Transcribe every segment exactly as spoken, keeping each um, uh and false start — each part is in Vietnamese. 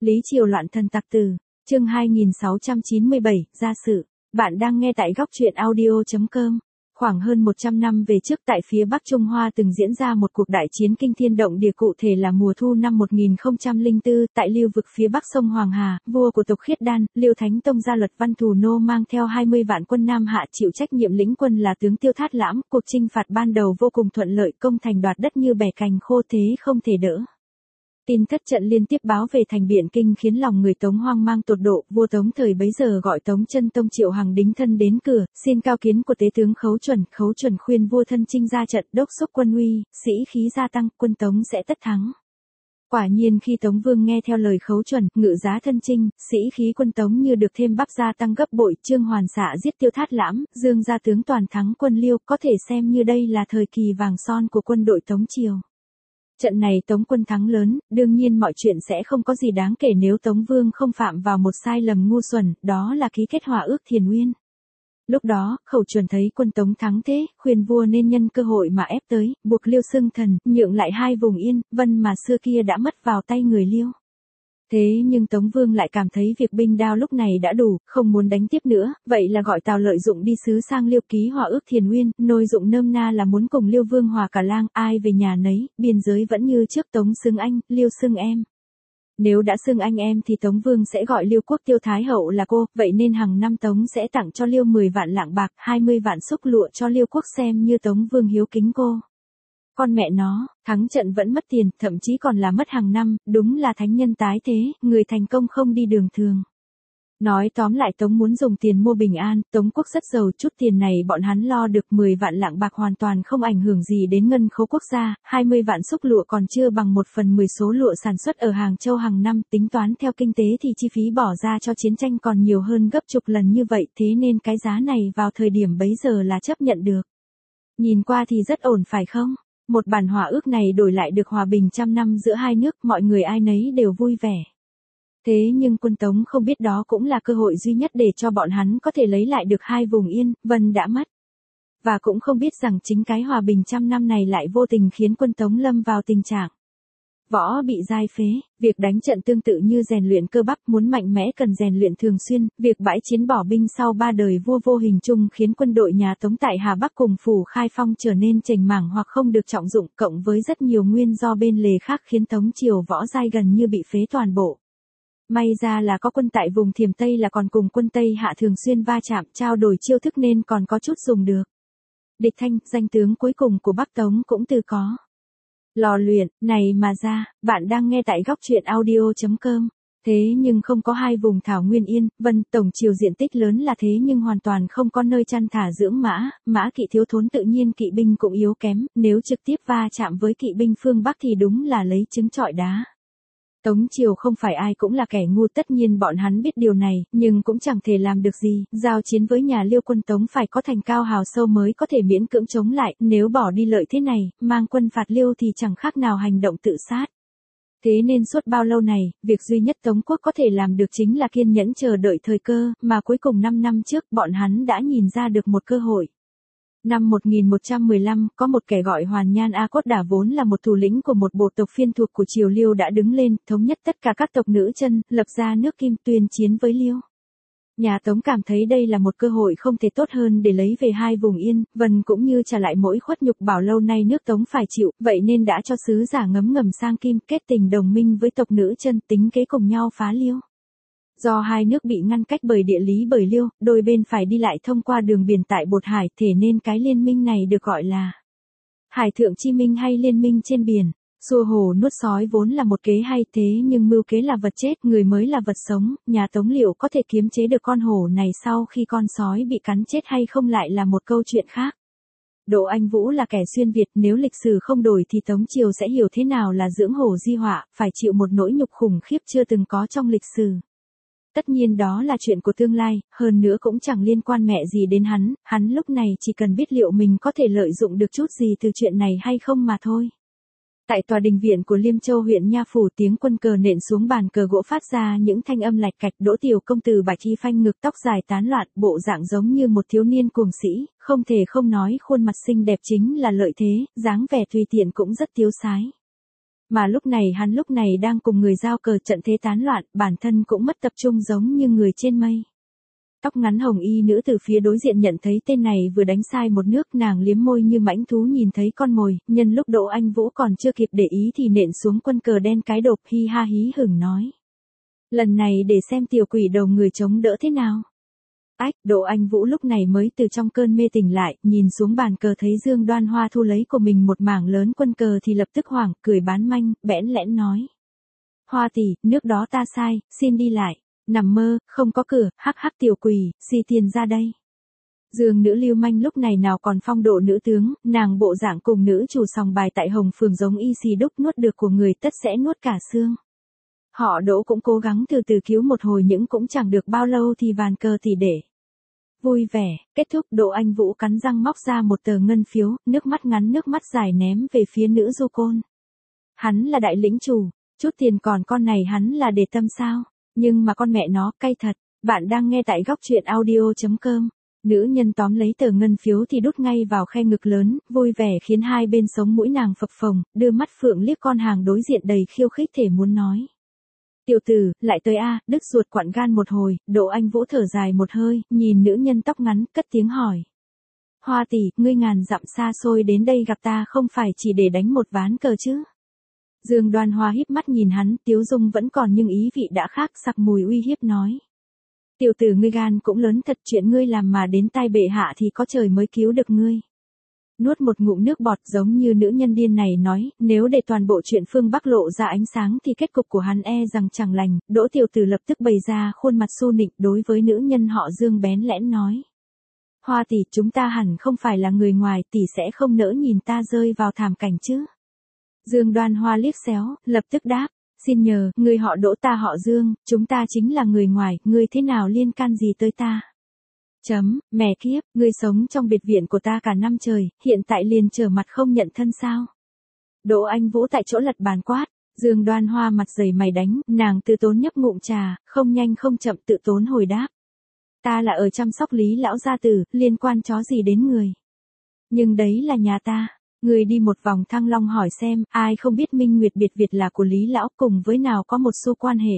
Lý Triều loạn thần tặc tử, chương hai nghìn sáu trăm chín mươi bảy, gia sự. Bạn đang nghe tại góc truyện audio chấm com. Khoảng hơn một trăm năm về trước tại phía Bắc Trung Hoa từng diễn ra một cuộc đại chiến kinh thiên động địa, cụ thể là mùa thu năm một nghìn không trăm lẻ bốn, tại Liêu vực phía Bắc sông Hoàng Hà, vua của tộc Khiết Đan, Liêu Thánh Tông Gia Luật Văn Thù Nô mang theo hai mươi vạn quân Nam Hạ chịu trách nhiệm lĩnh quân là tướng Tiêu Thát Lãm. Cuộc chinh phạt ban đầu vô cùng thuận lợi, công thành đoạt đất như bẻ cành khô, thế không thể đỡ. Tin thất trận liên tiếp báo về thành Biện Kinh khiến lòng người Tống hoang mang tột độ. Vua Tống thời bấy giờ gọi Tống Chân Tông Triệu Hằng đính thân đến cửa, xin cao kiến của tế tướng Khấu Chuẩn. Khấu Chuẩn khuyên vua thân chinh ra trận, đốc xúc quân uy, sĩ khí gia tăng, quân Tống sẽ tất thắng. Quả nhiên khi Tống Vương nghe theo lời Khấu Chuẩn, ngự giá thân chinh, sĩ khí quân Tống như được thêm bắp gia tăng gấp bội. Trương Hoàn xạ giết Tiêu Thát Lãm, Dương gia tướng toàn thắng quân Liêu, có thể xem như đây là thời kỳ vàng son của quân đội Tống triều. Trận này Tống quân thắng lớn, đương nhiên mọi chuyện sẽ không có gì đáng kể nếu Tống Vương không phạm vào một sai lầm ngu xuẩn, đó là ký kết hòa ước Thiền Uyên. Lúc đó, Khẩu Chuẩn thấy quân Tống thắng thế, khuyên vua nên nhân cơ hội mà ép tới, buộc Liêu xưng thần, nhượng lại hai vùng Yên, Vân mà xưa kia đã mất vào tay người Liêu. Thế nhưng Tống Vương lại cảm thấy việc binh đao lúc này đã đủ, không muốn đánh tiếp nữa, vậy là gọi Tào Lợi Dụng đi sứ sang Liêu ký hòa ước Thiền Uyên, nội dụng nôm na là muốn cùng Liêu Vương hòa cả lang, ai về nhà nấy, biên giới vẫn như trước, Tống xưng anh, Liêu xưng em. Nếu đã xưng anh em thì Tống Vương sẽ gọi Liêu quốc Tiêu Thái Hậu là cô, vậy nên hàng năm Tống sẽ tặng cho Liêu mười vạn lạng bạc, hai mươi vạn xúc lụa cho Liêu quốc xem như Tống Vương hiếu kính cô. Con mẹ nó, thắng trận vẫn mất tiền, thậm chí còn là mất hàng năm, đúng là thánh nhân tái thế, người thành công không đi đường thường. Nói tóm lại Tống muốn dùng tiền mua bình an, Tống quốc rất giàu, chút tiền này bọn hắn lo được, mười vạn lạng bạc hoàn toàn không ảnh hưởng gì đến ngân khố quốc gia, hai mươi vạn xúc lụa còn chưa bằng một phần mười số lụa sản xuất ở Hàng Châu hàng năm, tính toán theo kinh tế thì chi phí bỏ ra cho chiến tranh còn nhiều hơn gấp chục lần như vậy, thế nên cái giá này vào thời điểm bấy giờ là chấp nhận được. Nhìn qua thì rất ổn phải không? Một bản hòa ước này đổi lại được hòa bình trăm năm giữa hai nước, mọi người ai nấy đều vui vẻ. Thế nhưng quân Tống không biết đó cũng là cơ hội duy nhất để cho bọn hắn có thể lấy lại được hai vùng Yên, Vân đã mất. Và cũng không biết rằng chính cái hòa bình trăm năm này lại vô tình khiến quân Tống lâm vào tình trạng võ bị giai phế. Việc đánh trận tương tự như rèn luyện cơ bắp, muốn mạnh mẽ cần rèn luyện thường xuyên, việc bãi chiến bỏ binh sau ba đời vua vô hình chung khiến quân đội nhà Tống tại Hà Bắc cùng phủ Khai Phong trở nên chểnh mảng hoặc không được trọng dụng, cộng với rất nhiều nguyên do bên lề khác khiến Tống triều võ giai gần như bị phế toàn bộ. May ra là có quân tại vùng Thiểm Tây là còn cùng quân Tây Hạ thường xuyên va chạm, trao đổi chiêu thức nên còn có chút dùng được. Địch Thanh, danh tướng cuối cùng của Bắc Tống cũng từ có lò luyện, này mà ra, bạn đang nghe tại góc truyện audio chấm com. Thế nhưng không có hai vùng Thảo Nguyên Yên, Vân, tổng chiều diện tích lớn là thế nhưng hoàn toàn không có nơi chăn thả dưỡng mã, mã kỵ thiếu thốn tự nhiên kỵ binh cũng yếu kém, nếu trực tiếp va chạm với kỵ binh phương Bắc thì đúng là lấy trứng trọi đá. Tống triều không phải ai cũng là kẻ ngu, tất nhiên bọn hắn biết điều này, nhưng cũng chẳng thể làm được gì, giao chiến với nhà Liêu quân Tống phải có thành cao hào sâu mới có thể miễn cưỡng chống lại, nếu bỏ đi lợi thế này, mang quân phạt Liêu thì chẳng khác nào hành động tự sát. Thế nên suốt bao lâu này, việc duy nhất Tống quốc có thể làm được chính là kiên nhẫn chờ đợi thời cơ, mà cuối cùng năm năm trước bọn hắn đã nhìn ra được một cơ hội. Năm một nghìn một trăm mười lăm, có một kẻ gọi Hoàn Nhan A Cốt Đả vốn là một thủ lĩnh của một bộ tộc phiên thuộc của triều Liêu đã đứng lên, thống nhất tất cả các tộc nữ chân, lập ra nước Kim tuyên chiến với Liêu. Nhà Tống cảm thấy đây là một cơ hội không thể tốt hơn để lấy về hai vùng Yên, Vân cũng như trả lại mỗi khuất nhục bảo lâu nay nước Tống phải chịu, vậy nên đã cho sứ giả ngấm ngầm sang Kim kết tình đồng minh với tộc nữ chân, tính kế cùng nhau phá Liêu. Do hai nước bị ngăn cách bởi địa lý bởi Liêu, đôi bên phải đi lại thông qua đường biển tại Bột Hải, thế nên cái liên minh này được gọi là Hải Thượng Chi Minh hay Liên minh trên biển. Xua hồ nuốt sói vốn là một kế hay, thế nhưng mưu kế là vật chết, người mới là vật sống, nhà Tống liệu có thể kiềm chế được con hổ này sau khi con sói bị cắn chết hay không lại là một câu chuyện khác. Đỗ Anh Vũ là kẻ xuyên Việt, nếu lịch sử không đổi thì Tống triều sẽ hiểu thế nào là dưỡng hổ di họa, phải chịu một nỗi nhục khủng khiếp chưa từng có trong lịch sử. Tất nhiên đó là chuyện của tương lai, hơn nữa cũng chẳng liên quan mẹ gì đến hắn, hắn lúc này chỉ cần biết liệu mình có thể lợi dụng được chút gì từ chuyện này hay không mà thôi. Tại tòa đình viện của Liêm Châu huyện Nha Phủ, tiếng quân cờ nện xuống bàn cờ gỗ phát ra những thanh âm lạch cạch. Đỗ Tiểu công tử bạch y phanh ngực, tóc dài tán loạn, bộ dạng giống như một thiếu niên cuồng sĩ, không thể không nói khuôn mặt xinh đẹp chính là lợi thế, dáng vẻ tùy tiện cũng rất tiếu sái. Mà lúc này hắn lúc này đang cùng người giao cờ, trận thế tán loạn, bản thân cũng mất tập trung giống như người trên mây. Tóc ngắn hồng y nữ từ phía đối diện nhận thấy tên này vừa đánh sai một nước, nàng liếm môi như mãnh thú nhìn thấy con mồi, nhân lúc Đỗ Anh Vũ còn chưa kịp để ý thì nện xuống quân cờ đen cái đột, hi ha hí hửng nói. Lần này để xem tiểu quỷ đầu người chống đỡ thế nào. Ách, Đỗ Anh Vũ lúc này mới từ trong cơn mê tỉnh lại, nhìn xuống bàn cờ thấy Dương Đoan Hoa thu lấy của mình một mảng lớn quân cờ thì lập tức hoảng, cười bán manh, bẽn lẽn nói. Hoa tỷ, nước đó ta sai, xin đi lại. Nằm mơ, không có cửa, hắc hắc tiểu quỷ, xì tiền ra đây. Dương nữ lưu manh lúc này nào còn phong độ nữ tướng, nàng bộ dạng cùng nữ chủ sòng bài tại Hồng Phường giống y xì đúc, nuốt được của người tất sẽ nuốt cả xương. Họ Đỗ cũng cố gắng từ từ cứu một hồi nhưng cũng chẳng được bao lâu thì ván cờ tỷ để. Vui vẻ, kết thúc. Đỗ Anh Vũ cắn răng móc ra một tờ ngân phiếu, nước mắt ngắn nước mắt dài ném về phía nữ du côn. Hắn là đại lĩnh chủ, chút tiền còn con này hắn là để tâm sao? Nhưng mà con mẹ nó, cay thật. Bạn đang nghe tại góc truyện audio chấm com. Nữ nhân tóm lấy tờ ngân phiếu thì đút ngay vào khe ngực lớn, vui vẻ khiến hai bên sống mũi nàng phập phồng, đưa mắt phượng liếc con hàng đối diện đầy khiêu khích thể muốn nói. Tiểu tử, lại tới a, đứt ruột quặn gan một hồi. Đỗ Anh Vũ thở dài một hơi, nhìn nữ nhân tóc ngắn, cất tiếng hỏi. Hoa tỷ, ngươi ngàn dặm xa xôi đến đây gặp ta không phải chỉ để đánh một ván cờ chứ? Dương Đoan Hoa híp mắt nhìn hắn, tiếu dung vẫn còn nhưng ý vị đã khác, sặc mùi uy hiếp nói. Tiểu tử ngươi gan cũng lớn thật, chuyện ngươi làm mà đến tai bệ hạ thì có trời mới cứu được ngươi. Nuốt một ngụm nước bọt giống như nữ nhân điên này nói, nếu để toàn bộ chuyện phương Bắc lộ ra ánh sáng thì kết cục của hắn e rằng chẳng lành. Đỗ tiểu tử lập tức bày ra khuôn mặt su nịnh đối với nữ nhân họ Dương bén lẽn nói. Hoa tỷ, chúng ta hẳn không phải là người ngoài, tỷ sẽ không nỡ nhìn ta rơi vào thảm cảnh chứ? Dương Đoan Hoa liếc xéo, lập tức đáp. Xin nhờ, người họ Đỗ ta họ Dương, chúng ta chính là người ngoài, ngươi thế nào liên can gì tới ta? Chấm, mẹ kiếp, ngươi sống trong biệt viện của ta cả năm trời, hiện tại liền trở mặt không nhận thân sao? Đỗ Anh Vũ tại chỗ lật bàn quát, Dương Đoan Hoa mặt dày mày đánh, nàng tự tốn nhấp ngụm trà, không nhanh không chậm tự tốn hồi đáp. Ta là ở chăm sóc Lý lão gia tử, liên quan chó gì đến người? Nhưng đấy là nhà ta. Người đi một vòng Thăng Long hỏi xem, ai không biết Minh Nguyệt biệt Việt là của Lý lão cùng với nào có một xu quan hệ.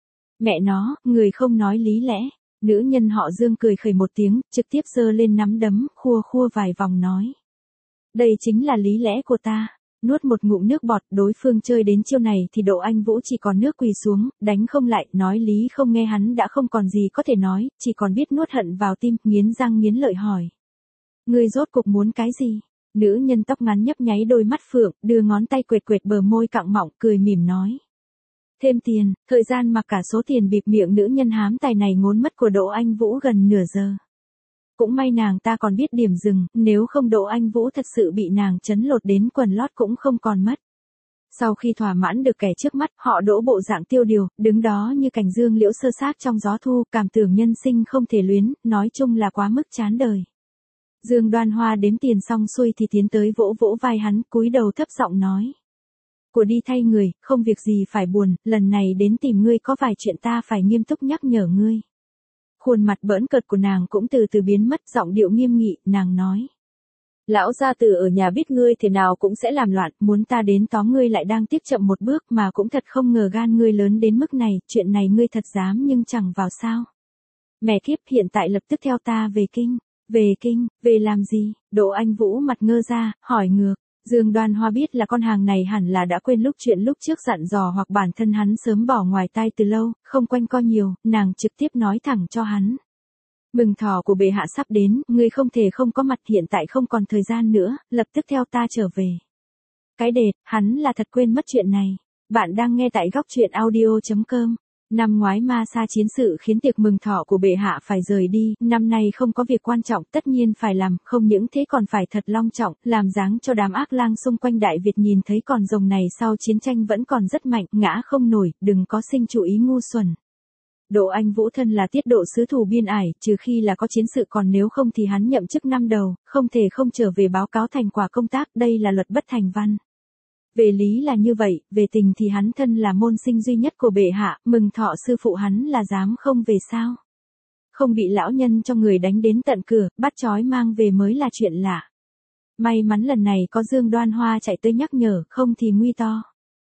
Mẹ nó, người không nói lý lẽ. Nữ nhân họ Dương cười khẩy một tiếng, trực tiếp giơ lên nắm đấm, khua khua vài vòng nói. Đây chính là lý lẽ của ta. Nuốt một ngụm nước bọt, đối phương chơi đến chiêu này thì Đỗ Anh Vũ chỉ còn nước quỳ xuống, đánh không lại, nói lý không nghe hắn đã không còn gì có thể nói, chỉ còn biết nuốt hận vào tim, nghiến răng nghiến lợi hỏi. Ngươi rốt cục muốn cái gì? Nữ nhân tóc ngắn nhấp nháy đôi mắt phượng, đưa ngón tay quệt quệt bờ môi cặng mọng, cười mỉm nói. Thêm tiền, thời gian mà cả số tiền bịp miệng nữ nhân hám tài này ngốn mất của Đỗ Anh Vũ gần nửa giờ. Cũng may nàng ta còn biết điểm dừng, nếu không Đỗ Anh Vũ thật sự bị nàng chấn lột đến quần lót cũng không còn mất. Sau khi thỏa mãn được kẻ trước mắt, họ Đỗ bộ dạng tiêu điều, đứng đó như cành dương liễu sơ sát trong gió thu, cảm tưởng nhân sinh không thể luyến, nói chung là quá mức chán đời. Dương Đoan Hoa đếm tiền xong xuôi thì tiến tới vỗ vỗ vai hắn, cúi đầu thấp giọng nói. Của đi thay người, không việc gì phải buồn, lần này đến tìm ngươi có vài chuyện ta phải nghiêm túc nhắc nhở ngươi. Khuôn mặt bỡn cợt của nàng cũng từ từ biến mất, giọng điệu nghiêm nghị, nàng nói. Lão gia tử ở nhà biết ngươi thế nào cũng sẽ làm loạn, muốn ta đến tóm ngươi lại đang tiếc chậm một bước mà cũng thật không ngờ gan ngươi lớn đến mức này, chuyện này ngươi thật dám nhưng chẳng vào sao. Mẹ kiếp, hiện tại lập tức theo ta về kinh. Về kinh, về làm gì? Đỗ Anh Vũ mặt ngơ ra, hỏi ngược. Dương Đoan Hoa biết là con hàng này hẳn là đã quên lúc chuyện lúc trước dặn dò hoặc bản thân hắn sớm bỏ ngoài tai từ lâu, không quanh co nhiều, nàng trực tiếp nói thẳng cho hắn. Mừng thọ của bệ hạ sắp đến, ngươi không thể không có mặt, hiện tại không còn thời gian nữa, lập tức theo ta trở về. Cái đệt, hắn là thật quên mất chuyện này. Bạn đang nghe tại góc truyện audio chấm com. Năm ngoái ma sa chiến sự khiến tiệc mừng thọ của bệ hạ phải rời đi, năm nay không có việc quan trọng tất nhiên phải làm, không những thế còn phải thật long trọng, làm dáng cho đám ác lang xung quanh Đại Việt nhìn thấy con rồng này sau chiến tranh vẫn còn rất mạnh, ngã không nổi, đừng có sinh chú ý ngu xuẩn. Đỗ Anh Vũ thân là tiết độ sứ thủ biên ải, trừ khi là có chiến sự còn nếu không thì hắn nhậm chức năm đầu, không thể không trở về báo cáo thành quả công tác, đây là luật bất thành văn. Về lý là như vậy, về tình thì hắn thân là môn sinh duy nhất của bệ hạ, mừng thọ sư phụ hắn là dám không về sao. Không bị lão nhân cho người đánh đến tận cửa, bắt trói mang về mới là chuyện lạ. May mắn lần này có Dương Đoan Hoa chạy tới nhắc nhở, không thì nguy to.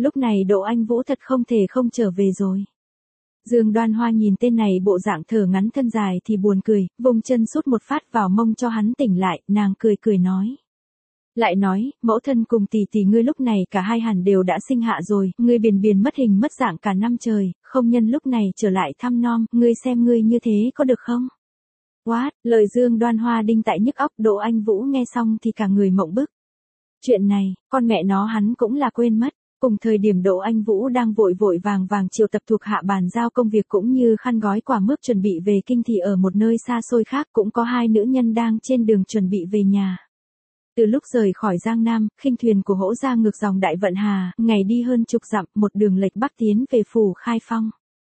Lúc này Đỗ Anh Vũ thật không thể không trở về rồi. Dương Đoan Hoa nhìn tên này bộ dạng thở ngắn thân dài thì buồn cười, vùng chân sút một phát vào mông cho hắn tỉnh lại, nàng cười cười nói. Lại nói, mẫu thân cùng tỷ tỷ ngươi lúc này cả hai hẳn đều đã sinh hạ rồi, ngươi biền biền mất hình mất dạng cả năm trời, không nhân lúc này trở lại thăm nom, ngươi xem ngươi như thế có được không? What, lời Dương Đoan Hoa đinh tại nhức óc. Đỗ Anh Vũ nghe xong thì cả người mộng bức. Chuyện này, con mẹ nó hắn cũng là quên mất. Cùng thời điểm Đỗ Anh Vũ đang vội vội vàng vàng triệu tập thuộc hạ bàn giao công việc cũng như khăn gói quả mướp chuẩn bị về kinh thì ở một nơi xa xôi khác cũng có hai nữ nhân đang trên đường chuẩn bị về nhà. Từ lúc rời khỏi Giang Nam, khinh thuyền của Hỗ gia ngược dòng Đại Vận Hà, ngày đi hơn chục dặm, một đường lệch bắc tiến về phủ Khai Phong.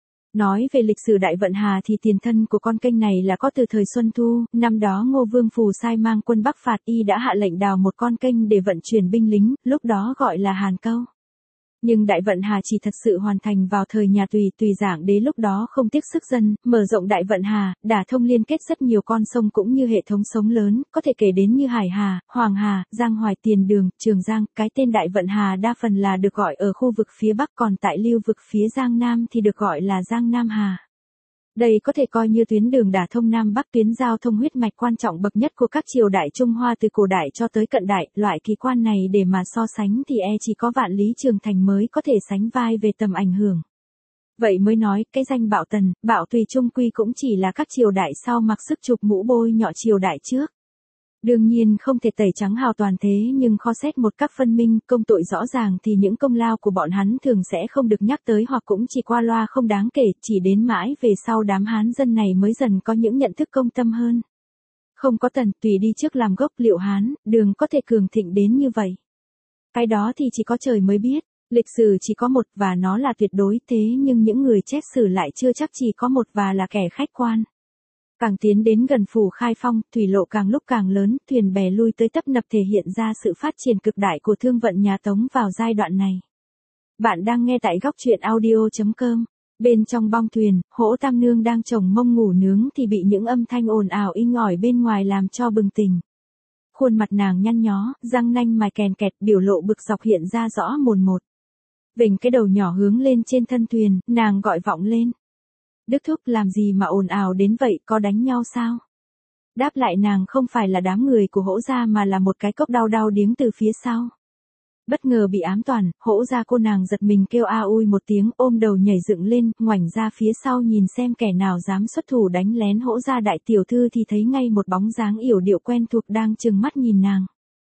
Nói về lịch sử Đại Vận Hà thì tiền thân của con kênh này là có từ thời Xuân Thu, năm đó Ngô Vương Phù sai mang quân Bắc phạt y đã hạ lệnh đào một con kênh để vận chuyển binh lính, lúc đó gọi là Hàn Câu. Nhưng Đại Vận Hà chỉ thật sự hoàn thành vào thời nhà Tùy, Tùy Giảng Đế lúc đó không tiếc sức dân, mở rộng Đại Vận Hà, đả thông liên kết rất nhiều con sông cũng như hệ thống sống lớn, có thể kể đến như Hải Hà, Hoàng Hà, Giang Hoài, Tiền Đường, Trường Giang. Cái tên Đại Vận Hà đa phần là được gọi ở khu vực phía Bắc, còn tại lưu vực phía Giang Nam thì được gọi là Giang Nam Hà. Đây có thể coi như tuyến đường đả thông Nam Bắc, tuyến giao thông huyết mạch quan trọng bậc nhất của các triều đại Trung Hoa từ cổ đại cho tới cận đại. Loại kỳ quan này để mà so sánh thì e chỉ có Vạn Lý Trường Thành mới có thể sánh vai về tầm ảnh hưởng. Vậy mới nói, cái danh Bạo Tần, Bạo Tùy chung quy cũng chỉ là các triều đại sau mặc sức chụp mũ bôi nhọ triều đại trước. Đương nhiên không thể tẩy trắng hào toàn thế, nhưng kho xét một các phân minh, công tội rõ ràng thì những công lao của bọn hắn thường sẽ không được nhắc tới hoặc cũng chỉ qua loa không đáng kể, chỉ đến mãi về sau đám Hán dân này mới dần có những nhận thức công tâm hơn. Không có Tần, Tùy đi trước làm gốc, liệu Hán, Đường có thể cường thịnh đến như vậy? Cái đó thì chỉ có trời mới biết, lịch sử chỉ có một và nó là tuyệt đối, thế nhưng những người chép sử lại chưa chắc chỉ có một và là kẻ khách quan. Càng tiến đến gần phủ Khai Phong, thủy lộ càng lúc càng lớn, thuyền bè lui tới tấp nập thể hiện ra sự phát triển cực đại của thương vận nhà Tống vào giai đoạn này. Bạn đang nghe tại góc truyện audio chấm com. Bên trong bong thuyền, Hỗ Tam Nương đang chồng mông ngủ nướng thì bị những âm thanh ồn ào inh ỏi bên ngoài làm cho bừng tỉnh. Khuôn mặt nàng nhăn nhó, răng nanh mài kèn kẹt, biểu lộ bực dọc hiện ra rõ mồn một. Vểnh cái đầu nhỏ hướng lên trên thân thuyền, nàng gọi vọng lên. Đức thúc, làm gì mà ồn ào đến vậy, có đánh nhau sao? Đáp lại nàng không phải là đám người của Hỗ gia mà là một cái cốc đau đau điếng từ phía sau. Bất ngờ bị ám toàn, Hỗ gia cô nàng giật mình kêu a ui một tiếng, ôm đầu nhảy dựng lên, ngoảnh ra phía sau nhìn xem kẻ nào dám xuất thủ đánh lén Hỗ gia đại tiểu thư thì thấy ngay một bóng dáng yểu điệu quen thuộc đang trừng mắt nhìn nàng.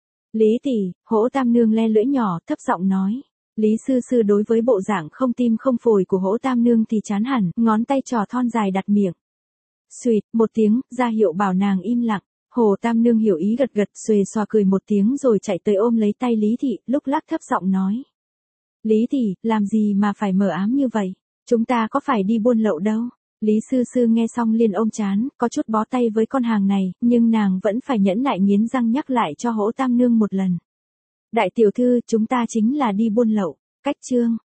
Lý tỷ, Hỗ Tam Nương le lưỡi nhỏ, thấp giọng nói. Lý sư sư đối với bộ dạng không tim không phổi của Hỗ Tam Nương thì chán hẳn, ngón tay trò thon dài đặt miệng. Xuỵt, một tiếng, ra hiệu bảo nàng im lặng. Hồ Tam Nương hiểu ý gật gật, xuề xòa cười một tiếng rồi chạy tới ôm lấy tay Lý thị, lúc lắc thấp giọng nói. Lý tỷ, làm gì mà phải mờ ám như vậy? Chúng ta có phải đi buôn lậu đâu? Lý sư sư nghe xong liền ôm chán, có chút bó tay với con hàng này, nhưng nàng vẫn phải nhẫn nại nghiến răng nhắc lại cho Hỗ Tam Nương một lần. Đại tiểu thư, chúng ta chính là đi buôn lậu. Cách chương.